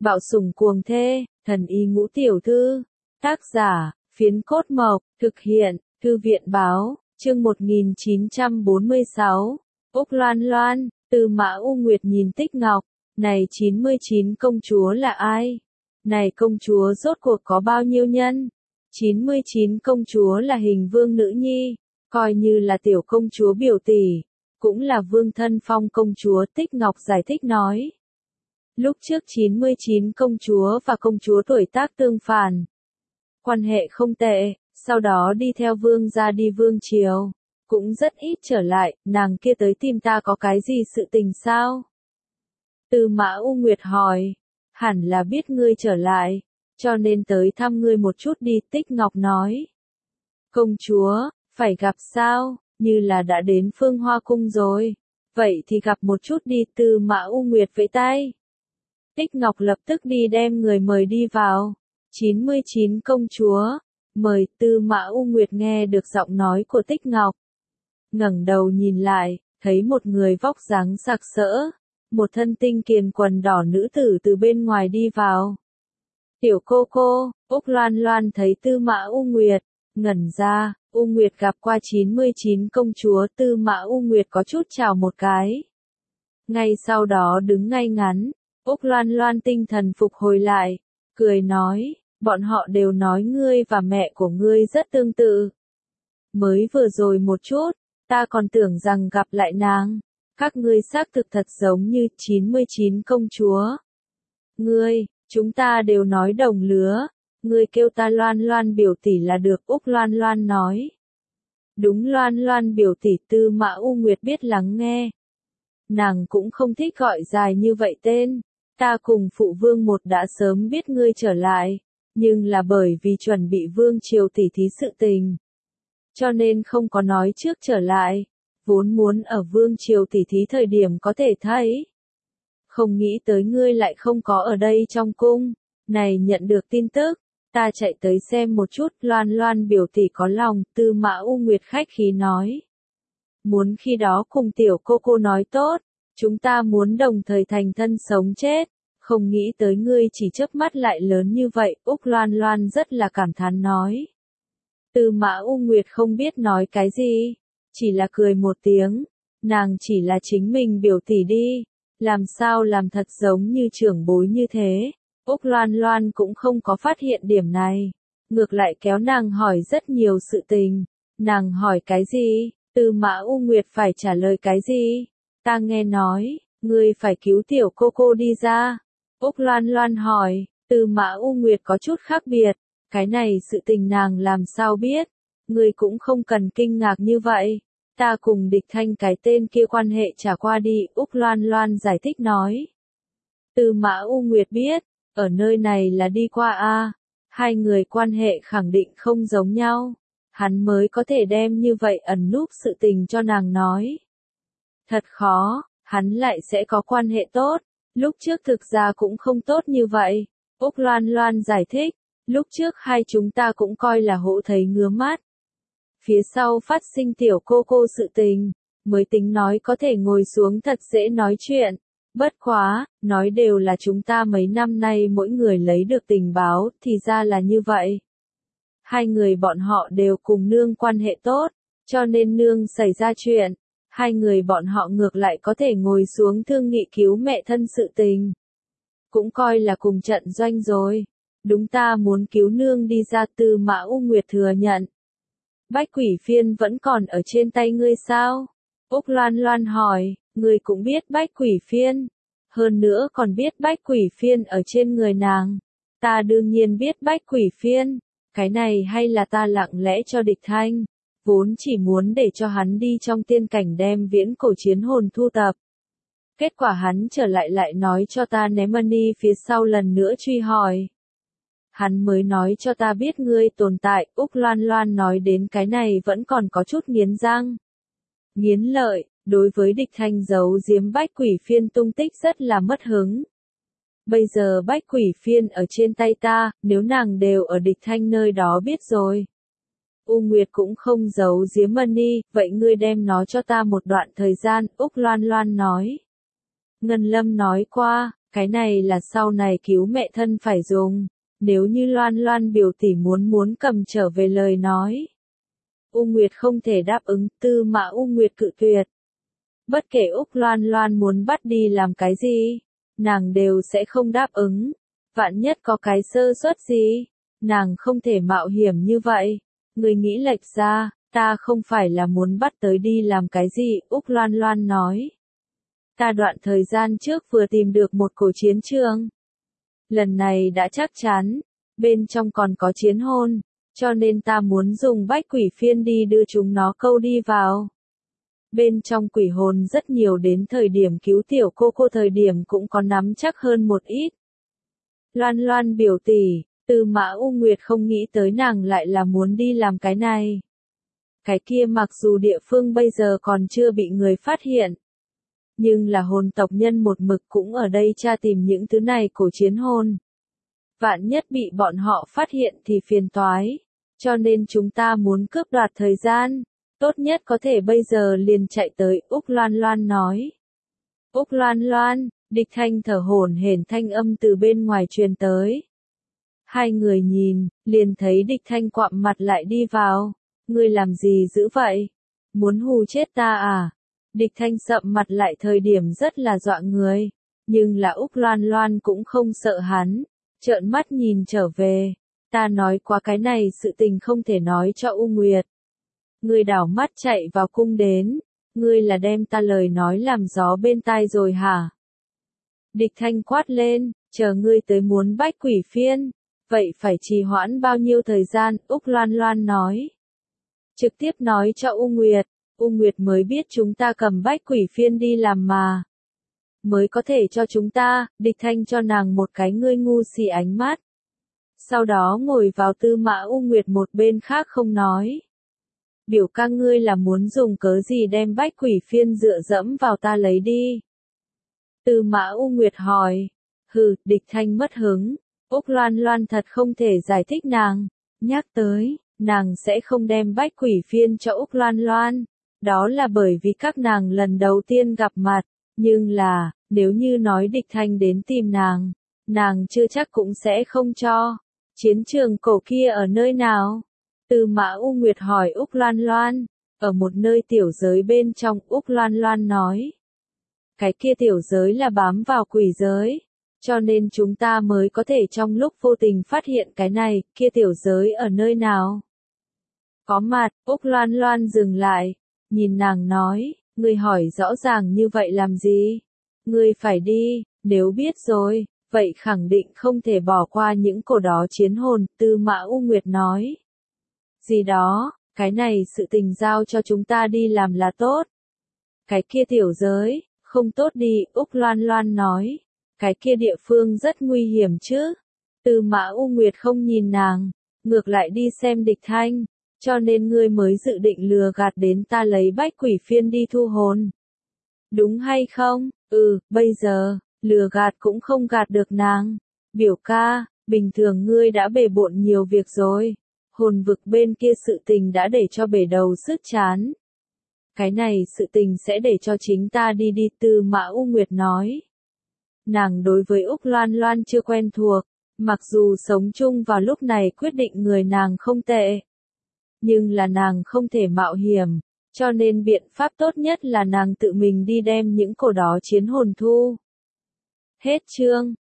Bạo sủng cuồng thê, thần y ngũ tiểu thư. Tác giả, Phiến Cốt Mộc, thực hiện, Thư viện Báo, chương 1946. Úc Loan Loan, Tư Mã U Nguyệt nhìn Tích Ngọc, này 99 công chúa là ai? Này công chúa rốt cuộc có bao nhiêu nhân? 99 công chúa là Hình Vương nữ nhi, coi như là tiểu công chúa biểu tỷ, cũng là vương thân phong công chúa. Tích Ngọc giải thích nói. Lúc trước 99 công chúa và công chúa tuổi tác tương phản. Quan hệ không tệ, sau đó đi theo vương gia đi vương triều. Cũng rất ít trở lại, nàng kia tới tìm ta có cái gì sự tình sao? Tư Mã U Nguyệt hỏi, hẳn là biết ngươi trở lại, cho nên tới thăm ngươi một chút đi. Tích Ngọc nói. Công chúa, phải gặp sao, như là đã đến Phương Hoa Cung rồi. Vậy thì gặp một chút đi. Tư Mã U Nguyệt vẫy tay. Tích Ngọc lập tức đi đem người mời đi vào. 99 công chúa, mời. Tư Mã U Nguyệt nghe được giọng nói của Tích Ngọc. Ngẩng đầu nhìn lại, thấy một người vóc dáng sặc sỡ, một thân tinh kiền quần đỏ nữ tử từ bên ngoài đi vào. Tiểu cô cô, Úc Loan Loan thấy Tư Mã U Nguyệt, ngẩn ra. U Nguyệt gặp qua 99 công chúa. Tư Mã U Nguyệt có chút chào một cái. Ngay sau đó đứng ngay ngắn. Úc Loan Loan tinh thần phục hồi lại, cười nói, bọn họ đều nói ngươi và mẹ của ngươi rất tương tự. Mới vừa rồi một chút, ta còn tưởng rằng gặp lại nàng, các ngươi xác thực thật giống như 99 công chúa. Ngươi, chúng ta đều nói đồng lứa, ngươi kêu ta Loan Loan biểu tỷ là được. Úc Loan Loan nói. Đúng, Loan Loan biểu tỷ. Tư Mã U Nguyệt biết lắng nghe. Nàng cũng không thích gọi dài như vậy tên. Ta cùng phụ vương một đã sớm biết ngươi trở lại, nhưng là bởi vì chuẩn bị vương triều tỉ thí sự tình, cho nên không có nói trước trở lại, vốn muốn ở vương triều tỉ thí thời điểm có thể thấy. Không nghĩ tới ngươi lại không có ở đây trong cung, này nhận được tin tức, ta chạy tới xem một chút. Loan Loan biểu tỷ có lòng. Tư Mã U Nguyệt khách khí nói. Muốn khi đó cùng tiểu cô cô nói tốt. Chúng ta muốn đồng thời thành thân sống chết, không nghĩ tới ngươi chỉ chớp mắt lại lớn như vậy. Úc Loan Loan rất là cảm thán nói. Tư Mã U Nguyệt không biết nói cái gì, chỉ là cười một tiếng, nàng chỉ là chính mình biểu tỷ đi, làm sao làm thật giống như trưởng bối như thế. Úc Loan Loan cũng không có phát hiện điểm này, ngược lại kéo nàng hỏi rất nhiều sự tình. Nàng hỏi cái gì, Tư Mã U Nguyệt phải trả lời cái gì? Ta nghe nói, ngươi phải cứu tiểu cô cô đi ra. Úc Loan Loan hỏi. Tư Mã U Nguyệt có chút khác biệt, cái này sự tình nàng làm sao biết? Ngươi cũng không cần kinh ngạc như vậy. Ta cùng Địch Thanh cái tên kia quan hệ trả qua đi. Úc Loan Loan giải thích nói. Tư Mã U Nguyệt biết, ở nơi này là đi qua a, hai người quan hệ khẳng định không giống nhau, hắn mới có thể đem như vậy ẩn núp sự tình cho nàng nói. Thật khó, hắn lại sẽ có quan hệ tốt, lúc trước thực ra cũng không tốt như vậy. Úc Loan Loan giải thích, lúc trước hai chúng ta cũng coi là hổ thấy ngứa mắt. Phía sau phát sinh tiểu cô cô sự tình, mới tính nói có thể ngồi xuống thật dễ nói chuyện. Bất quá, nói đều là chúng ta mấy năm nay mỗi người lấy được tình báo, thì ra là như vậy. Hai người bọn họ đều cùng nương quan hệ tốt, cho nên nương xảy ra chuyện, hai người bọn họ ngược lại có thể ngồi xuống thương nghị cứu mẹ thân sự tình. Cũng coi là cùng trận doanh rồi. Đúng, ta muốn cứu nương đi ra. Tư Mã U Nguyệt thừa nhận. Bách Quỷ Phiên vẫn còn ở trên tay ngươi sao? Úc Loan Loan hỏi. Ngươi cũng biết Bách Quỷ Phiên, hơn nữa còn biết Bách Quỷ Phiên ở trên người nàng. Ta đương nhiên biết Bách Quỷ Phiên, cái này hay là ta lặng lẽ cho Địch Thanh, vốn chỉ muốn để cho hắn đi trong tiên cảnh đem viễn cổ chiến hồn thu tập. Kết quả hắn trở lại nói cho ta ném money phía sau lần nữa truy hỏi. Hắn mới nói cho ta biết ngươi tồn tại. Úc Loan Loan nói đến cái này vẫn còn có chút nghiến răng, nghiến lợi. Đối với Địch Thanh giấu giếm Bách Quỷ Phiên tung tích rất là mất hứng. Bây giờ Bách Quỷ Phiên ở trên tay ta, nếu nàng đều ở Địch Thanh nơi đó biết rồi. U Nguyệt cũng không giấu giếm money, vậy ngươi đem nó cho ta một đoạn thời gian. Úc Loan Loan nói. Ngân Lâm nói qua, Cái này là sau này cứu mẹ thân phải dùng. Nếu như Loan Loan biểu tỷ muốn cầm trở về lời nói. U Nguyệt không thể đáp ứng, Tư Mã U Nguyệt cự tuyệt. Bất kể Úc Loan Loan muốn bắt đi làm cái gì, nàng đều sẽ không đáp ứng. Vạn nhất có cái sơ suất gì, nàng không thể mạo hiểm như vậy. Người nghĩ lệch ra, ta không phải là muốn bắt tới đi làm cái gì, Úc Loan Loan nói. Ta đoạn thời gian trước vừa tìm được một cổ chiến trường. Lần này đã chắc chắn, bên trong còn có chiến hồn, cho nên ta muốn dùng bách quỷ phiên đi đưa chúng nó câu đi vào. Bên trong quỷ hồn rất nhiều, đến thời điểm cứu tiểu cô thời điểm cũng có nắm chắc hơn một ít. Loan Loan biểu tỷ, Tư Mã U Nguyệt không nghĩ tới nàng lại là muốn đi làm cái này. Cái kia mặc dù địa phương bây giờ còn chưa bị người phát hiện, nhưng là hồn tộc nhân một mực cũng ở đây tra tìm những thứ này cổ chiến hồn. Vạn nhất bị bọn họ phát hiện thì phiền toái, cho nên chúng ta muốn cướp đoạt thời gian, tốt nhất có thể bây giờ liền chạy tới, Úc Loan Loan nói. Úc Loan Loan, Địch Thanh thở hổn hển thanh âm từ bên ngoài truyền tới. Hai người nhìn, liền thấy Địch Thanh quạm mặt lại đi vào. Ngươi làm gì dữ vậy? Muốn hù chết ta à? Địch Thanh sậm mặt lại thời điểm rất là dọa người, nhưng là Úc Loan Loan cũng không sợ hắn, trợn mắt nhìn trở về. Ta nói qua cái này sự tình không thể nói cho U Nguyệt. Ngươi đảo mắt chạy vào cung đến, ngươi là đem ta lời nói làm gió bên tai rồi hả? Địch Thanh quát lên, chờ ngươi tới muốn bách quỷ phiên, vậy phải trì hoãn bao nhiêu thời gian, Úc Loan Loan nói. Trực tiếp nói cho U Nguyệt mới biết chúng ta cầm bách quỷ phiên đi làm mà. Mới có thể cho chúng ta, Địch Thanh cho nàng một cái ngươi ngu xì ánh mắt. Sau đó ngồi vào Tư Mã U Nguyệt một bên khác không nói. Biểu ca ngươi là muốn dùng cớ gì đem bách quỷ phiên dựa dẫm vào ta lấy đi? Tư Mã U Nguyệt hỏi. Hừ, Địch Thanh mất hứng. Úc Loan Loan thật không thể giải thích nàng. Nhắc tới, nàng sẽ không đem bách quỷ phiên cho Úc Loan Loan. Đó là bởi vì các nàng lần đầu tiên gặp mặt. Nhưng là, nếu như nói Địch Thanh đến tìm nàng chưa chắc cũng sẽ không cho. Chiến trường cổ kia ở nơi nào? Tư Mã U Nguyệt hỏi Úc Loan Loan. Ở một nơi tiểu giới bên trong, Úc Loan Loan nói. Cái kia tiểu giới là bám vào quỷ giới, cho nên chúng ta mới có thể trong lúc vô tình phát hiện cái này, kia tiểu giới ở nơi nào? Có mặt, Úc Loan Loan dừng lại, nhìn nàng nói, ngươi hỏi rõ ràng như vậy làm gì? Ngươi phải đi, nếu biết rồi, vậy khẳng định không thể bỏ qua những cổ đó chiến hồn, Tư Mã U Nguyệt nói. Gì đó, cái này sự tình giao cho chúng ta đi làm là tốt. Cái kia tiểu giới, không tốt đi, Úc Loan Loan nói. Cái kia địa phương rất nguy hiểm chứ. Tư Mã U Nguyệt không nhìn nàng, ngược lại đi xem Địch Thanh, cho nên ngươi mới dự định lừa gạt đến ta lấy bách quỷ phiên đi thu hồn. Đúng hay không? Bây giờ, lừa gạt cũng không gạt được nàng. Biểu ca, bình thường ngươi đã bề bộn nhiều việc rồi. Hồn vực bên kia sự tình đã để cho bể đầu sức chán. Cái này sự tình sẽ để cho chính ta đi đi, Tư Mã U Nguyệt nói. Nàng đối với Úc Loan Loan chưa quen thuộc, mặc dù sống chung vào lúc này quyết định người nàng không tệ. Nhưng là nàng không thể mạo hiểm, cho nên biện pháp tốt nhất là nàng tự mình đi đem những cổ đó chiến hồn thu. Hết chương.